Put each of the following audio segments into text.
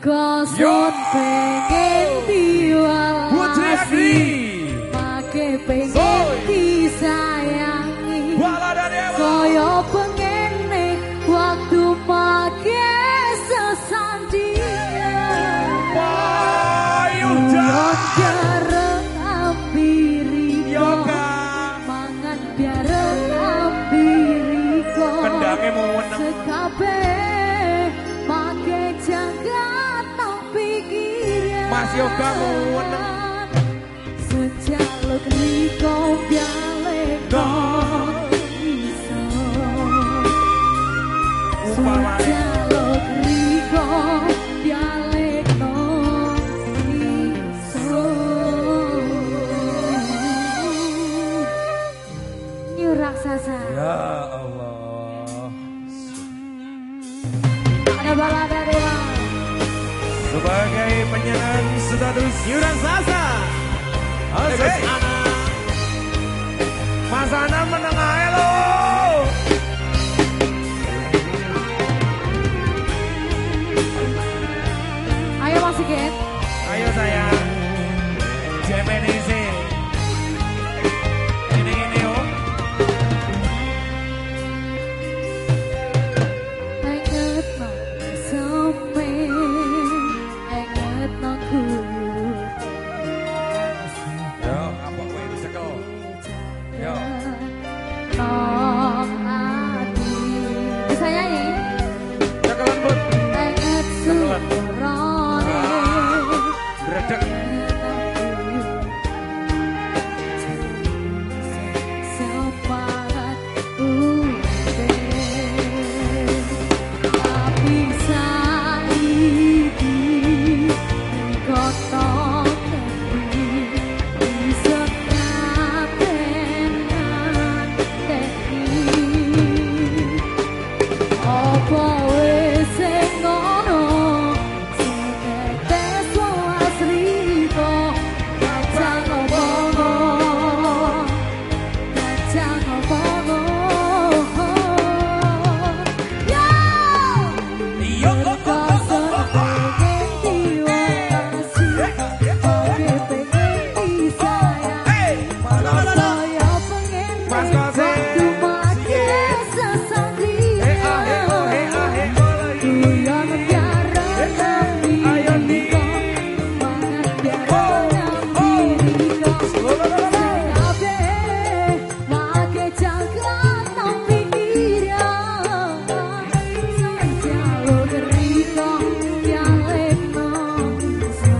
Kosun pengen diwalasi, pake pengen disayangi, koyo pengen nih waktu pake sesandian. Uyot jarang ambiriko, mangan jarang ambiriko, sekabe pake jagat no pikiran. Mas Yoga menang sejaluk riko bialeko iso, sejaluk riko bialeko iso. New Raksasa. Ya Allah. Ada balada dewa. Sebagai penyandang status New Raksasa, Mas Ana, Mas Ana menang aja lo. Ayo Mas Sigit. Ayo sayang, Jemenisi. Ini oh. Ingat no sampai, ingat no ku. Yo, apa gue itu cekel? Yo. Nong ati. Bisa nyanyi? Cekelan bud. Ingat surone. Bredek. Semangat ude, tapi saiki kotor bisa katenan teknik. Apa wis sing ngono, setetes welas riko, kacang ngomong, kacang ngomong. Yo, Yo, kosun pengen diwalasi, pake pengen disayangi, koyo pengen Mas nih Kosin. waktu make sesandian. Guyon biaran ambiriko, mangan biaran ambiriko, sekabe make jagat no pikiran. Sejaluk riko bialekno iso,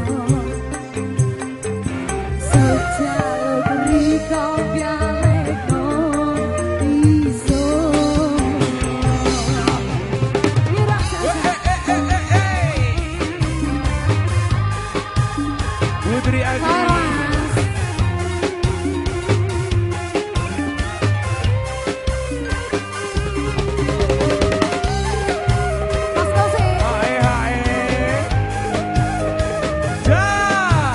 sejaluk riko bialekno iso. New Raksasa. Putri Agni. Laras. Mas Kosin. Hae hae. Jan.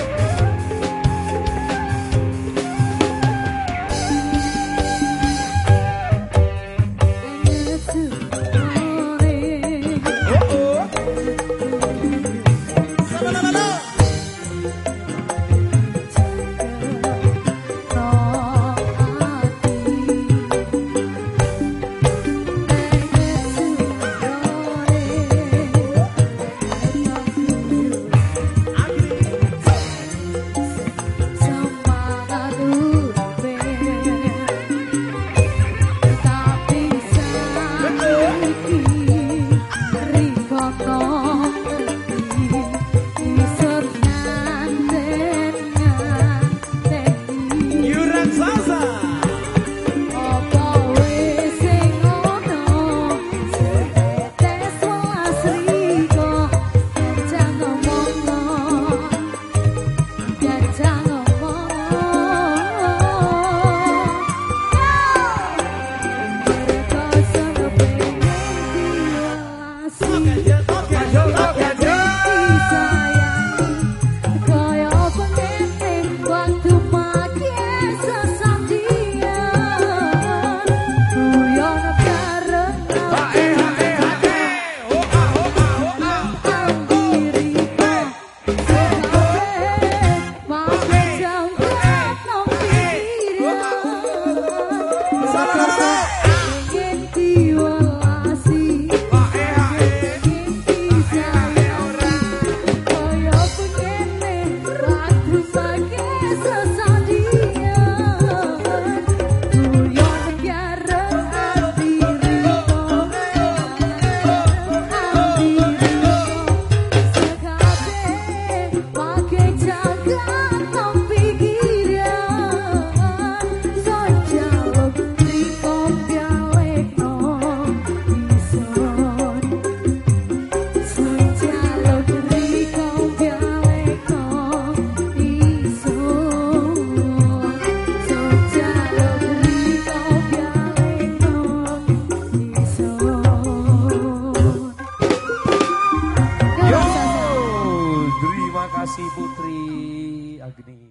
Ingat surone. Oh. New Raksasa. Apa wis sing ngono, setetes welas riko, kacang ngomong, kacang ngomong. Berkosun pengen diwalasi, disayangi, koyo pengen ning waktu make sesandian. Guyon bareng Hae hae hae. Oh ah oh ah oh ah. kasih Putri Agni.